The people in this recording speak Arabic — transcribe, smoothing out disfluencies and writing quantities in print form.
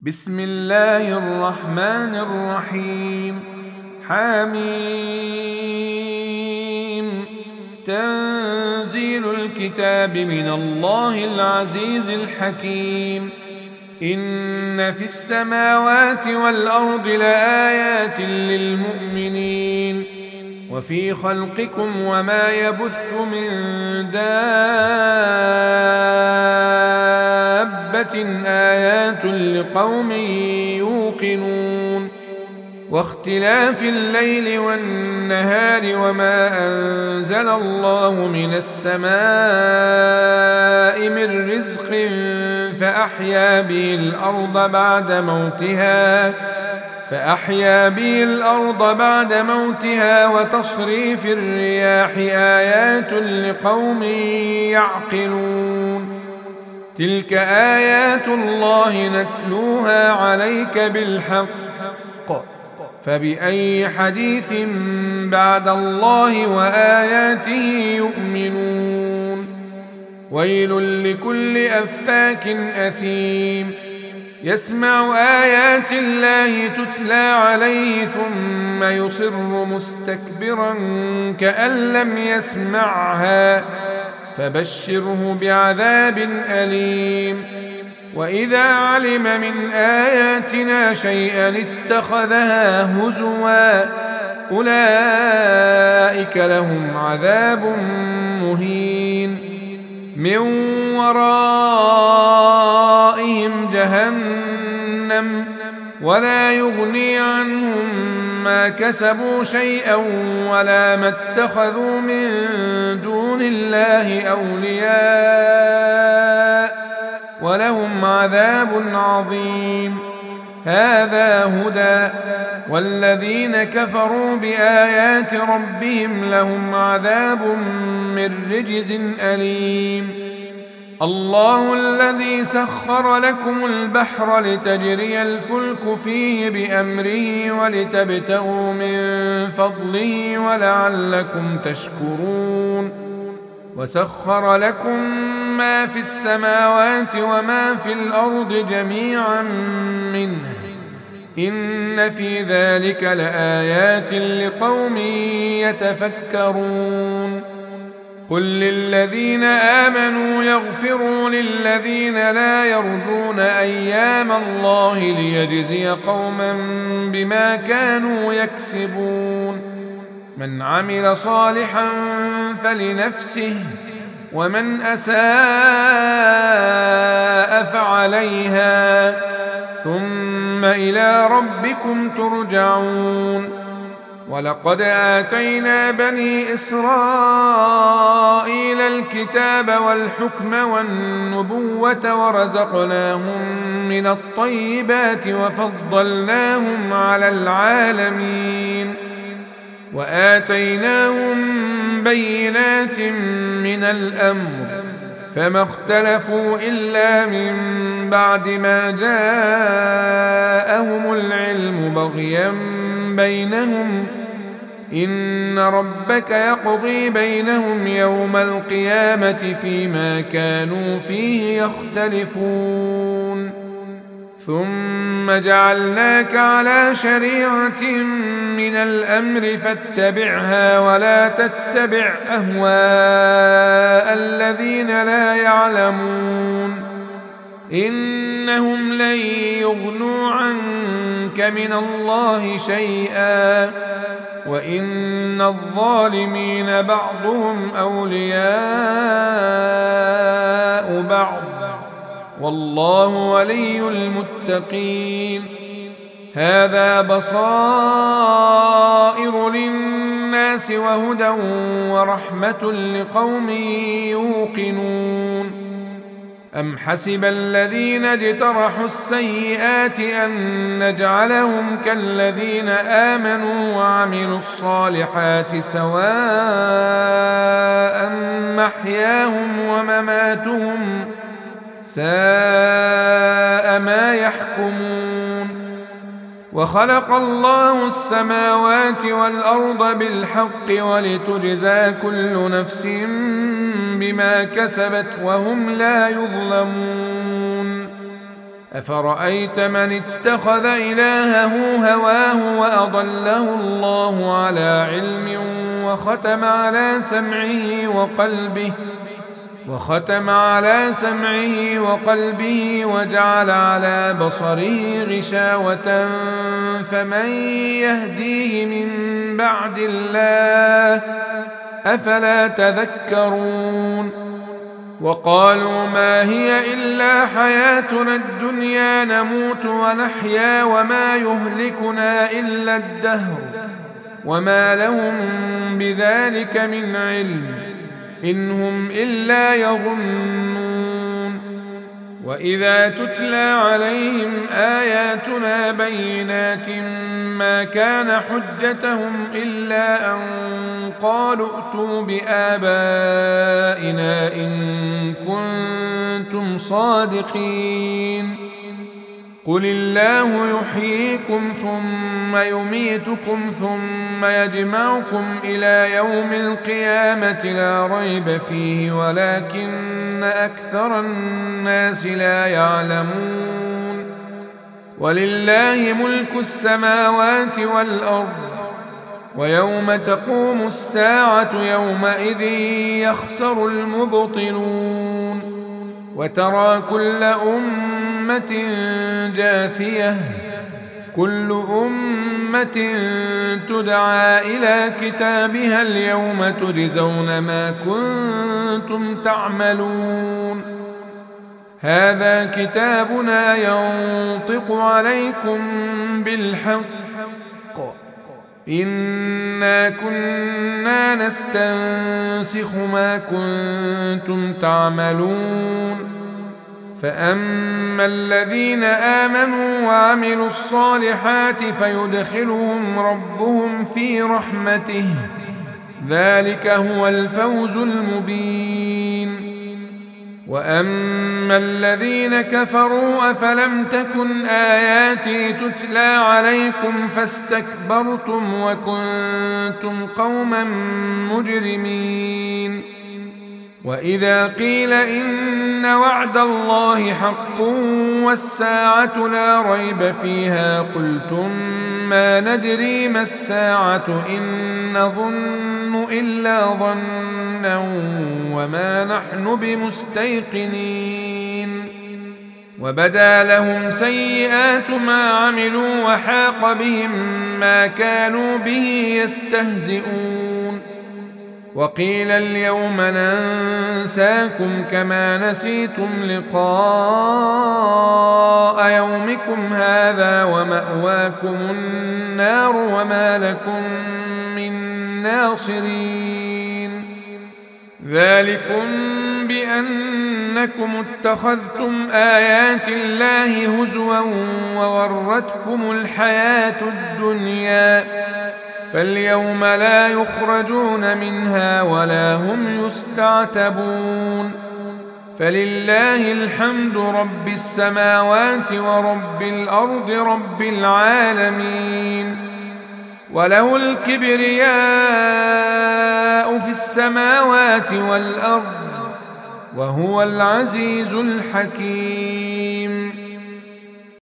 بسم الله الرحمن الرحيم. حميم. تنزيل الكتاب من الله العزيز الحكيم. إن في السماوات والأرض لآيات للمؤمنين وفي خلقكم وما يبث من دابة آيات لقوم يوقنون. واختلاف الليل والنهار وما أنزل الله من السماء من رزق فأحيا به الأرض بعد موتها وتصريف الرياح آيات لقوم يعقلون. تلك آيات الله نتلوها عليك بالحق، فبأي حديث بعد الله وآياته يؤمنون. ويل لكل أفاك أثيم يسمع آيات الله تتلى عليه ثم يصر مستكبرا كأن لم يسمعها فبشره بعذاب أليم. وإذا علم من آياتنا شيئا اتخذها هزوا أولئك لهم عذاب مهين. من ورائهم جهنم ولا يغني عنهم ما كسبوا شيئا ولا ما اتخذوا من دون الله أولياء ولهم عذاب عظيم. هذا هدى والذين كفروا بآيات ربهم لهم عذاب من رجز أليم. الله الذي سخر لكم البحر لتجري الفلك فيه بأمره ولتبتغوا من فضله ولعلكم تشكرون. وسخر لكم ما في السماوات وما في الأرض جميعا منه إن في ذلك لآيات لقوم يتفكرون. قل للذين آمنوا يغفروا للذين لا يرجون أيام الله ليجزي قوما بما كانوا يكسبون. من عمل صالحا فلنفسه ومن أساء فعليها ثم إلى ربكم ترجعون. ولقد آتينا بني إسرائيل الكتاب والحكم والنبوة ورزقناهم من الطيبات وفضلناهم على العالمين وآتيناهم بينات من الأمر فما اختلفوا إلا من بعد ما جاءهم العلم بغيا بينهم إن ربك يقضي بينهم يوم القيامة فيما كانوا فيه يختلفون. ثم جعلناك على شريعة من الأمر فاتبعها ولا تتبع أهواء الذين لا يعلمون إنهم لن يغنوا عنك من الله شيئا وإن الظالمين بعضهم أولياء بعض والله ولي المتقين. هذا بصائر للناس وهدى ورحمة لقوم يوقنون. أم حسب الذين اجترحوا السيئات أن نجعلهم كالذين آمنوا وعملوا الصالحات سواء محياهم ومماتهم ساء ما يحكمون. وخلق الله السماوات والأرض بالحق ولتجزى كل نفس بما كسبت وهم لا يظلمون. أفرأيت من اتخذ إلهه هواه وأضله الله على علم وختم على سمعه وقلبه وجعل على بصره غشاوة فمن يهديه من بعد الله أفلا تذكرون وقالوا ما هي إلا حياتنا الدنيا نموت ونحيا وما يهلكنا إلا الدهر وما لهم بذلك من علم إن هم إلا يظنون وإذا تتلى عليهم آياتنا بينات ما كان حجتهم إلا أن قالوا ائتوا بآبائنا إن كنتم صادقين قل الله يحييكم ثم يميتكم ثم يجمعكم إلى يوم القيامة لا ريب فيه ولكن أكثر الناس لا يعلمون ولله ملك السماوات والأرض ويوم تقوم الساعة يومئذ يخسر المبطلون وترى كل أمة جاثية كل أمة تدعى إلى كتابها اليوم تجزون ما كنتم تعملون هذا كتابنا ينطق عليكم بالحق إنا كنا نستنسخ ما كنتم تعملون فأما الذين آمنوا وعملوا الصالحات فيدخلهم ربهم في رحمته ذلك هو الفوز المبين وأما الذين كفروا أفلم تكن آياتي تتلى عليكم فاستكبرتم وكنتم قوما مجرمين وإذا قيل إن وعد الله حق والساعة لا ريب فيها قلتم ما ندري ما الساعة إن نظن إلا ظنا وما نحن بمستيقنين وبدا لهم سيئات ما عملوا وحاق بهم ما كانوا به يستهزئون وقيل اليوم ننساكم كما نسيتم لقاء يومكم هذا ومأواكم النار وما لكم من ناصرين ذلكم بأنكم اتخذتم آيات الله هزوا وغرتكم الحياة الدنيا فاليوم لا يخرجون منها ولا هم يستعتبون فلله الحمد رب السماوات ورب الأرض رب العالمين وله الكبرياء في السماوات والأرض وهو العزيز الحكيم